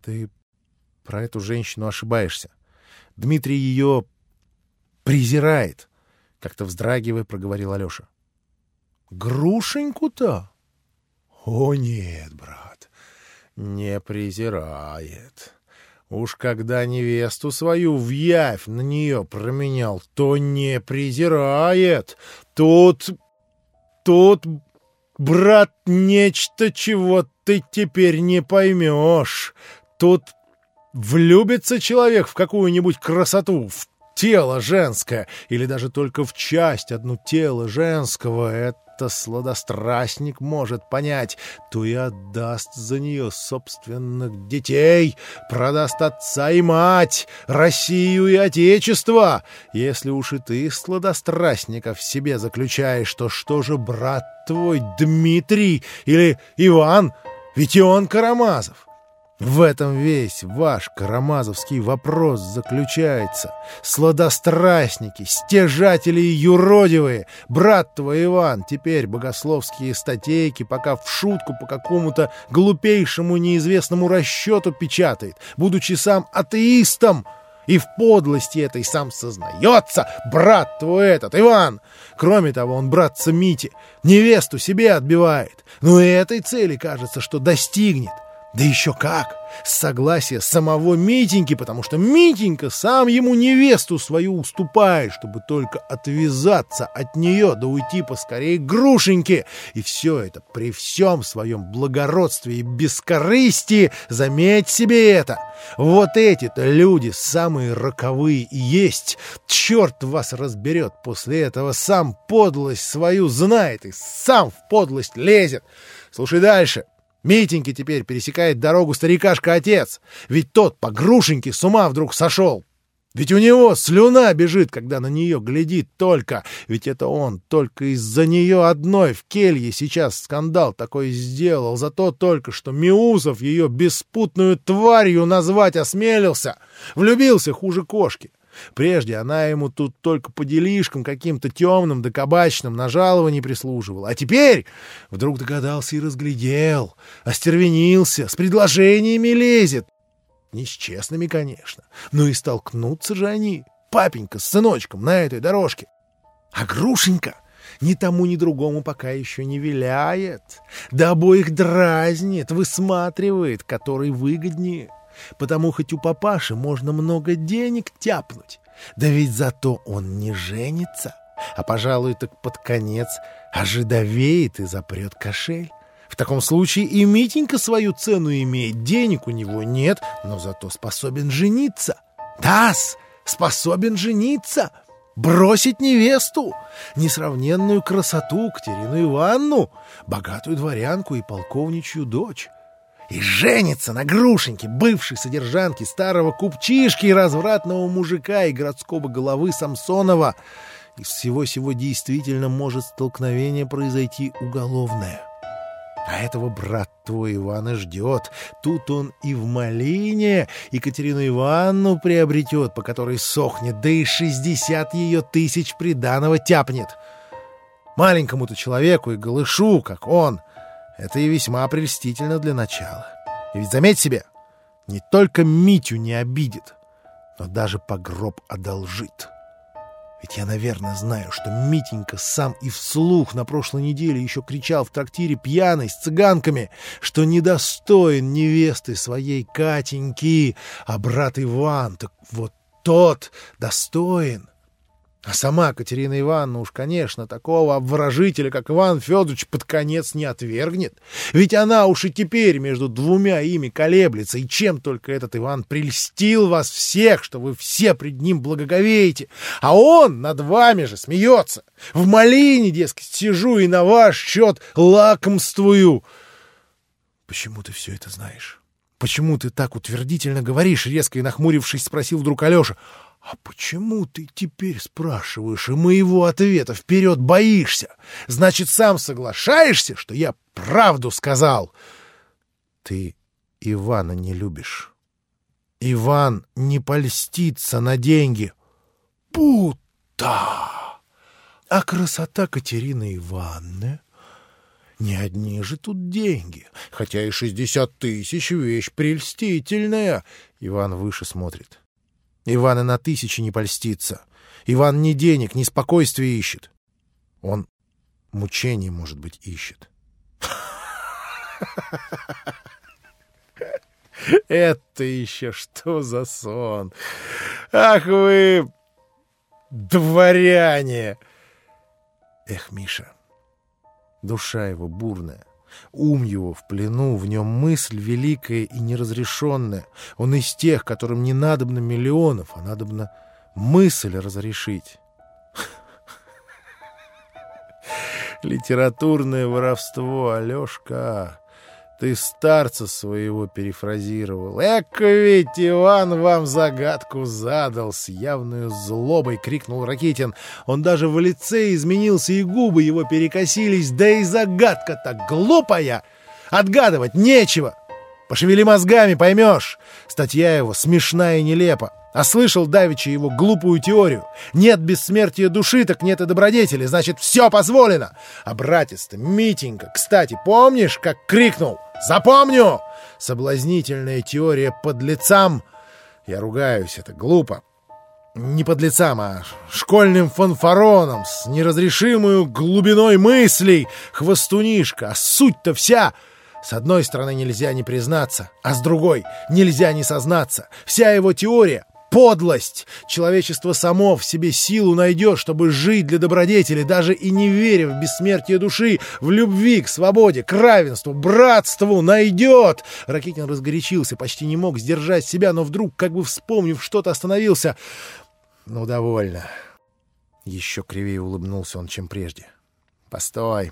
Ты про эту женщину ошибаешься. Дмитрий ее презирает, — как-то вздрагивая проговорил Алеша. Грушеньку-то? О нет, брат, не презирает. Уж когда невесту свою в явь на нее променял, то не презирает. Тут, брат, нечто, чего ты теперь не поймешь. Тут влюбится человек в какую-нибудь красоту, в тело женское, или даже только в часть одну тела женского, это сладострастник может понять, то и отдаст за нее собственных детей, продаст отца и мать, Россию и Отечество. Если уж и ты сладострастника в себе заключаешь, то что же брат твой Дмитрий или Иван? Ведь и он Карамазов. В этом весь ваш карамазовский вопрос заключается. Сладострастники, стяжатели и юродивые. Брат твой Иван теперь богословские статейки пока в шутку по какому-то глупейшему неизвестному расчету печатает, будучи сам атеистом. И в подлости этой сам сознается, брат твой этот, Иван. Кроме того, он братца Мити, невесту себе отбивает. Но и этой цели, кажется, что достигнет. Да еще как! С согласия самого Митеньки, потому что Митенька сам ему невесту свою уступает, чтобы только отвязаться от нее да уйти поскорее к Грушеньке. И все это при всем своем благородстве и бескорыстии, заметь себе это. Вот эти-то люди самые роковые и есть. Черт вас разберет после этого, сам подлость свою знает и сам в подлость лезет. Слушай дальше. Митеньке теперь пересекает дорогу старикашка-отец, ведь тот по Грушеньке с ума вдруг сошел. Ведь у него слюна бежит, когда на нее глядит только, ведь это он только из-за нее одной в келье сейчас скандал такой сделал, за то только, что Миусов ее беспутную тварью назвать осмелился, влюбился хуже кошки. Прежде она ему тут только по делишкам каким-то темным да кабачным на жаловании прислуживала. А теперь вдруг догадался и разглядел, остервенился, с предложениями лезет. Не с честными, конечно, но и столкнутся же они, папенька с сыночком, на этой дорожке. А Грушенька ни тому, ни другому пока еще не виляет, да обоих дразнит, высматривает, который выгоднее. Потому хоть у папаши можно много денег тяпнуть, да ведь зато он не женится, а, пожалуй, так под конец ожидовеет и запрет кошель. В таком случае и Митенька свою цену имеет, денег у него нет, но зато способен жениться. Да-с, способен жениться, бросить невесту, несравненную красоту Катерину Ивановну, богатую дворянку и полковничью дочь. И женится на Грушеньке, бывшей содержанке старого купчишки и развратного мужика и городского головы Самсонова. Из всего сего действительно может столкновение произойти уголовное. А этого брат твой Ивана ждет. Тут он и в малине Екатерину Ивановну приобретет, по которой сохнет, да и 60 ее тысяч приданого тяпнет. Маленькому-то человеку и голышу, как он, это и весьма прельстительно для начала. И ведь заметь себе, не только Митю не обидит, но даже по гроб одолжит. Ведь я, наверное, знаю, что Митенька сам и вслух на прошлой неделе еще кричал в трактире пьяный с цыганками, что недостоин невесты своей Катеньки, а брат Иван, так вот тот достоин. А сама Катерина Ивановна уж, конечно, такого обворожителя, как Иван Федорович, под конец не отвергнет. Ведь она уж и теперь между двумя ими колеблется. И чем только этот Иван прельстил вас всех, что вы все пред ним благоговеете. А он над вами же смеется. В малине, дескать, сижу и на ваш счет лакомствую. Почему ты все это знаешь? Почему ты так утвердительно говоришь? Резко и нахмурившись, спросил вдруг Алеша. «А почему ты теперь спрашиваешь и моего ответа вперед боишься? Значит, сам соглашаешься, что я правду сказал?» «Ты Ивана не любишь. Иван не польстится на деньги». «Пута! А красота Катерины Ивановны Не одни же тут деньги, хотя и 60 тысяч — вещь прельстительная. Иван выше смотрит. Иван и на 1000 не польстится. Иван ни денег, ни спокойствия ищет. Он мучений, может быть, ищет. Это еще что за сон? Ах вы, дворяне! Эх, Миша, душа его бурная, ум его в плену, в нем мысль великая и неразрешенная. Он из тех, которым не надобно миллионов, а надобно мысль разрешить. Литературное воровство, Алешка. Ты старца своего перефразировал. Эк, ведь Иван вам загадку задал. С явной злобой крикнул Ракитин. Он даже в лице изменился, и губы его перекосились. Да и загадка-то глупая. Отгадывать нечего. Пошевели мозгами, поймешь. Статья его смешная и нелепа. А слышал давеча его глупую теорию. Нет бессмертия души, так нет и добродетели. Значит, все позволено. А братец-то, Митенька, кстати, помнишь, как крикнул? Запомню! Соблазнительная теория подлецам. Я ругаюсь, это глупо. Не подлецам, а школьным фанфаронам с неразрешимой глубиной мыслей. Хвостунишка, а суть-то вся... С одной стороны нельзя не признаться, а с другой нельзя не сознаться. Вся его теория — подлость. Человечество само в себе силу найдет, чтобы жить для добродетели, даже и не веря в бессмертие души, в любви к свободе, к равенству, братству найдет. Ракитин разгорячился, почти не мог сдержать себя, но вдруг, как бы вспомнив что-то, остановился. Ну, довольно. Еще кривее улыбнулся он, чем прежде. Постой.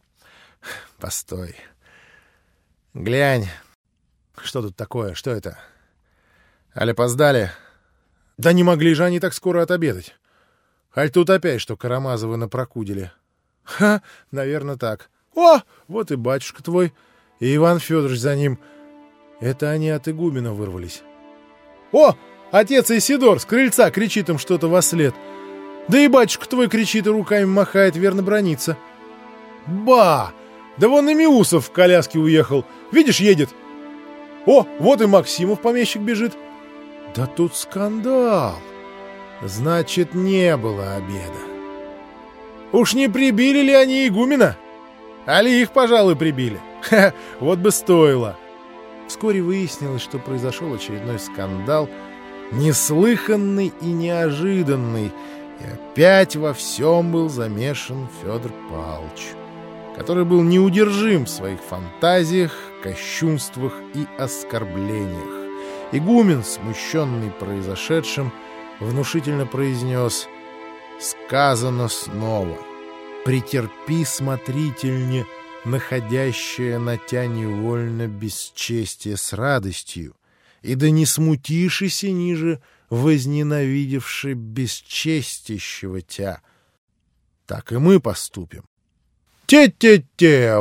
Глянь, что тут такое, что это? Аль опоздали? Да не могли же они так скоро отобедать. Аль тут опять что Карамазовы напрокудили. Ха, наверное, так. О, вот и батюшка твой, и Иван Федорович за ним. Это они от игумена вырвались. О, отец Исидор с крыльца кричит им что-то вослед. Да и батюшка твой кричит и руками махает, верно бранится. Ба! Да вон и Миусов в коляске уехал. Видишь, едет. О, вот и Максимов помещик бежит. Да тут скандал. Значит, не было обеда. Уж не прибили ли они игумена? Али их, пожалуй, прибили. Ха, вот бы стоило. Вскоре выяснилось, что произошел очередной скандал, неслыханный и неожиданный, и опять во всем был замешан Федор Павлович, который был неудержим в своих фантазиях, кощунствах и оскорблениях. Игумен, смущенный произошедшим, внушительно произнес: «Сказано снова, претерпи смотрительне находящее на тя невольно бесчестие с радостью, и да не смутишися ниже возненавидевши бесчестящего тя. Так и мы поступим. Те-те-те,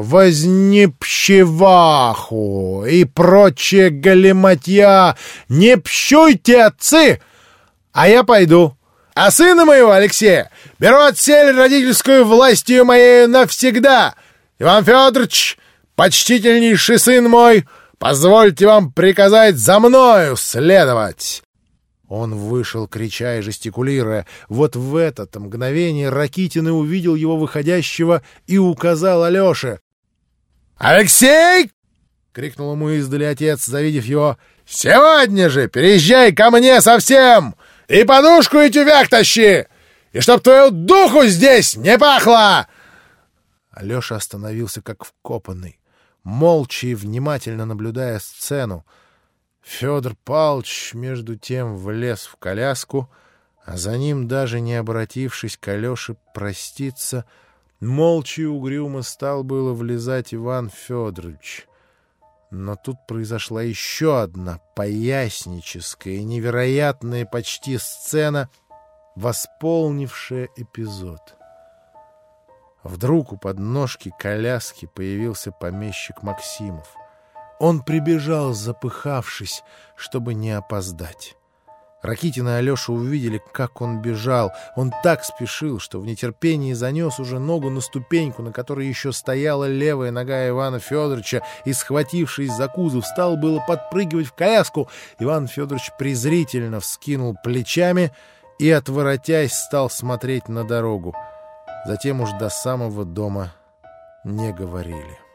вознепщеваху и прочее галиматья, не пщуйте, отцы, а я пойду. А сына моего, Алексея, беру отсель родительскую властью моей навсегда. Иван Федорович, почтительнейший сын мой, позвольте вам приказать за мною следовать». Он вышел, крича и жестикулируя. Вот в это мгновение Ракитин и увидел его выходящего и указал Алёше. «Алексей!» — крикнул ему издали отец, завидев его. «Сегодня же переезжай ко мне совсем! И подушку и тюфяк тащи! И чтоб твою духу здесь не пахло!» Алёша остановился как вкопанный, молча и внимательно наблюдая сцену. Федор Павлович, между тем, влез в коляску, а за ним, даже не обратившись к Алёше проститься, молча и угрюмо стал было влезать Иван Федорович. Но тут произошла еще одна поясническая и невероятная почти сцена, восполнившая эпизод. Вдруг у подножки коляски появился помещик Максимов. Он прибежал, запыхавшись, чтобы не опоздать. Ракитин и Алеша увидели, как он бежал. Он так спешил, что в нетерпении занес уже ногу на ступеньку, на которой еще стояла левая нога Ивана Федоровича, и, схватившись за кузов, стал было подпрыгивать в коляску. Иван Федорович презрительно вскинул плечами и, отворотясь, стал смотреть на дорогу. Затем уж до самого дома не говорили.